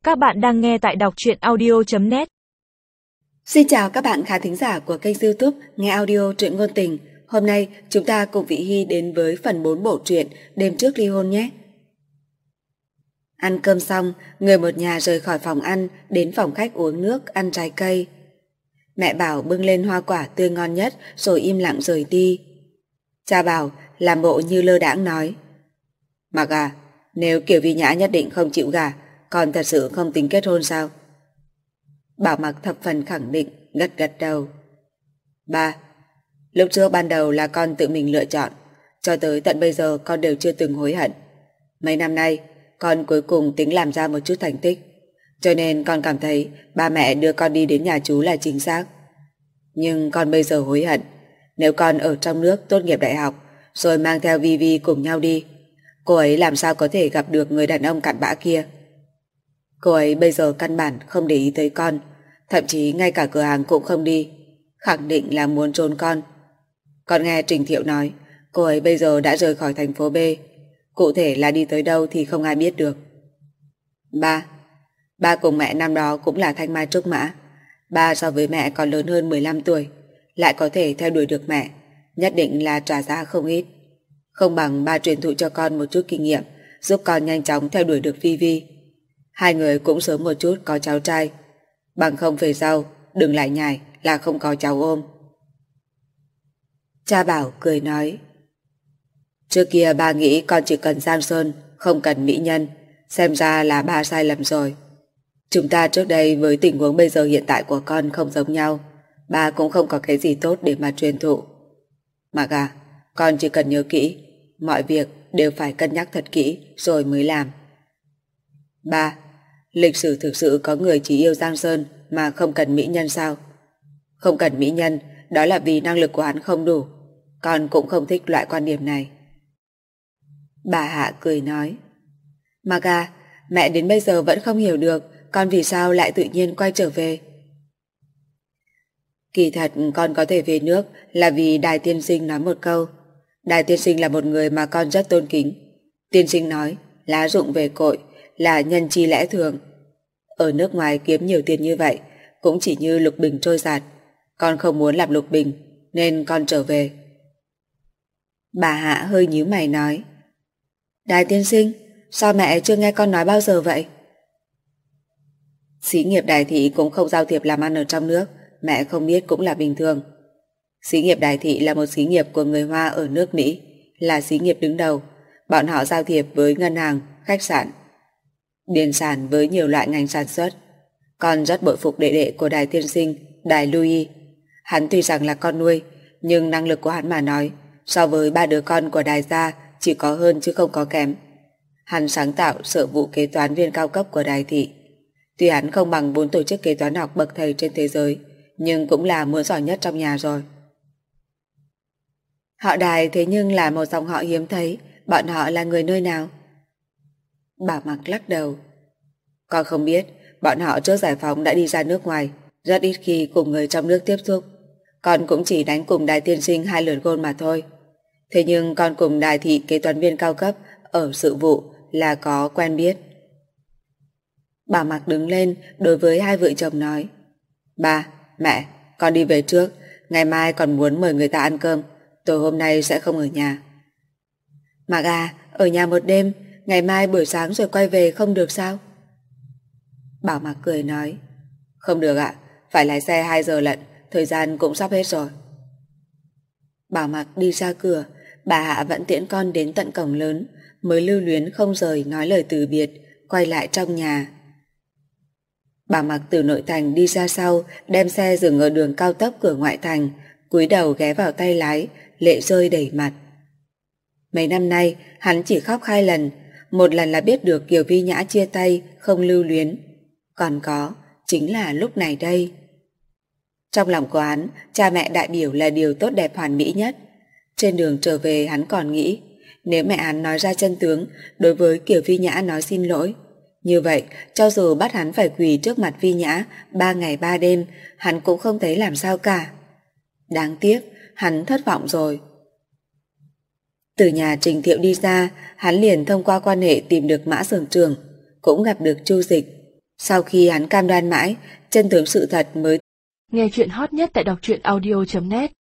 Các bạn đang nghe tại đọc truyện audio.net. Xin chào các bạn khán thính giả của kênh YouTube Nghe Audio Truyện Ngôn Tình. Hôm nay chúng ta cùng Vị Hy đến với phần 4 bộ truyện Đêm Trước Ly Hôn nhé. Ăn cơm xong, người một nhà rời khỏi phòng ăn đến phòng khách uống nước, ăn trái cây. Mẹ Bảo bưng lên hoa quả tươi ngon nhất rồi im lặng rời đi. Cha Bảo làm bộ như lơ đãng nói: Mặc à, nếu Kiều Vi Nhã nhất định không chịu gả, con thật sự không tính kết hôn sao? Bảo Mặc thập phần khẳng định, gật gật đầu. Ba, lúc trước ban đầu là con tự mình lựa chọn, cho tới tận bây giờ con đều chưa từng hối hận. Mấy năm nay, con cuối cùng tính làm ra một chút thành tích, cho nên con cảm thấy ba mẹ đưa con đi đến nhà chú là chính xác. Nhưng con bây giờ hối hận, nếu con ở trong nước tốt nghiệp đại học, rồi mang theo Vi Vi cùng nhau đi, cô ấy làm sao có thể gặp được người đàn ông cặn bã kia. Cô ấy bây giờ căn bản không để ý tới con, thậm chí ngay cả cửa hàng cũng không đi, khẳng định là muốn trốn con. Con nghe Trình Thiệu nói, cô ấy bây giờ đã rời khỏi thành phố B, cụ thể là đi tới đâu thì không ai biết được. Ba cùng mẹ năm đó cũng là thanh mai trúc mã. Ba so với mẹ còn lớn hơn 15 tuổi, lại có thể theo đuổi được mẹ, nhất định là trả giá không ít. Không bằng ba truyền thụ cho con một chút kinh nghiệm, giúp con nhanh chóng theo đuổi được Vi Vi. Hai người cũng sớm một chút có cháu trai, bằng không về sau đừng lại nhải là không có cháu ôm. Cha Bảo cười nói: Trước kia ba nghĩ con chỉ cần Giang Sơn, không cần mỹ nhân, xem ra là ba sai lầm rồi. Chúng ta trước đây với tình huống bây giờ hiện tại của con không giống nhau, ba cũng không có cái gì tốt để mà truyền thụ. Mặc à, con chỉ cần nhớ kỹ, mọi việc đều phải cân nhắc thật kỹ rồi mới làm. Ba, lịch sử thực sự có người chỉ yêu Giang Sơn mà không cần mỹ nhân sao? Không cần mỹ nhân, đó là vì năng lực của hắn không đủ. Con cũng không thích loại quan điểm này. Bà Hạ cười nói: Mặc à, mẹ đến bây giờ vẫn không hiểu được con vì sao lại tự nhiên quay trở về. Kỳ thật con có thể về nước là vì Đài Tiên Sinh nói một câu. Đài Tiên Sinh là một người mà con rất tôn kính. Tiên Sinh nói lá rụng về cội là nhân chi lẽ thường. Ở nước ngoài kiếm nhiều tiền như vậy cũng chỉ như lục bình trôi giạt. Con không muốn làm lục bình nên con trở về. Bà Hạ hơi nhíu mày nói: Đài Tiên Sinh, sao mẹ chưa nghe con nói bao giờ vậy? Xí nghiệp Đài Thị cũng không giao thiệp làm ăn ở trong nước, mẹ không biết cũng là bình thường. Xí nghiệp Đài Thị là một xí nghiệp của người Hoa ở nước Mỹ, là xí nghiệp đứng đầu. Bọn họ giao thiệp với ngân hàng, khách sạn, điền sản với nhiều loại ngành sản xuất. Con rất bội phục đệ đệ của Đài Tiên Sinh, Đài Louis. Hắn tuy rằng là con nuôi, nhưng năng lực của hắn mà nói, so với ba đứa con của Đài gia chỉ có hơn chứ không có kém. Hắn sáng tạo sở vụ kế toán viên cao cấp của Đài Thị. Tuy hắn không bằng 4 tổ chức kế toán học bậc thầy trên thế giới, nhưng cũng là muốn giỏi nhất trong nhà rồi. Họ Đài thế nhưng là một dòng họ hiếm thấy. Bọn họ là người nơi nào? Bảo Mặc lắc đầu: Con không biết. Bọn họ trước giải phóng đã đi ra nước ngoài, rất ít khi cùng người trong nước tiếp xúc. Con cũng chỉ đánh cùng Đài Tiên Sinh 2 lượt gôn mà thôi. Thế nhưng con cùng Đài Thị kế toán viên cao cấp ở sự vụ là có quen biết. Bảo Mặc đứng lên đối với hai vợ chồng nói: Ba, mẹ, con đi về trước. Ngày mai còn muốn mời người ta ăn cơm, tối hôm nay sẽ không ở nhà. Mặc à, ở nhà một đêm, ngày mai buổi sáng rồi quay về không được sao? Bảo Mặc cười nói: Không được ạ, phải lái xe 2 giờ lận, thời gian cũng sắp hết rồi. Bảo Mặc đi ra cửa, bà Hạ vẫn tiễn con đến tận cổng lớn, mới lưu luyến không rời nói lời từ biệt, quay lại trong nhà. Bảo Mặc từ nội thành đi ra sau, đem xe dừng ở đường cao tốc cửa ngoại thành, cúi đầu ghé vào tay lái, lệ rơi đầy mặt. Mấy năm nay hắn chỉ khóc 2 lần, một lần là biết được Kiều Vi Nhã chia tay, không lưu luyến, còn có chính là lúc này đây. Trong lòng của hắn, cha mẹ đại biểu là điều tốt đẹp hoàn mỹ nhất. Trên đường trở về hắn còn nghĩ, nếu mẹ hắn nói ra chân tướng, đối với Kiều Vi Nhã nói xin lỗi, như vậy cho dù bắt hắn phải quỳ trước mặt Vi Nhã 3 ngày 3 đêm, hắn cũng không thấy làm sao cả. Đáng tiếc, hắn thất vọng rồi. Từ nhà Trình Thiệu đi ra, hắn liền thông qua quan hệ tìm được Mã Xưởng Trường, cũng gặp được Chu Dịch. Sau khi hắn cam đoan mãi, chân tướng sự thật mới. Nghe chuyện hot nhất tại đọc truyện audio.net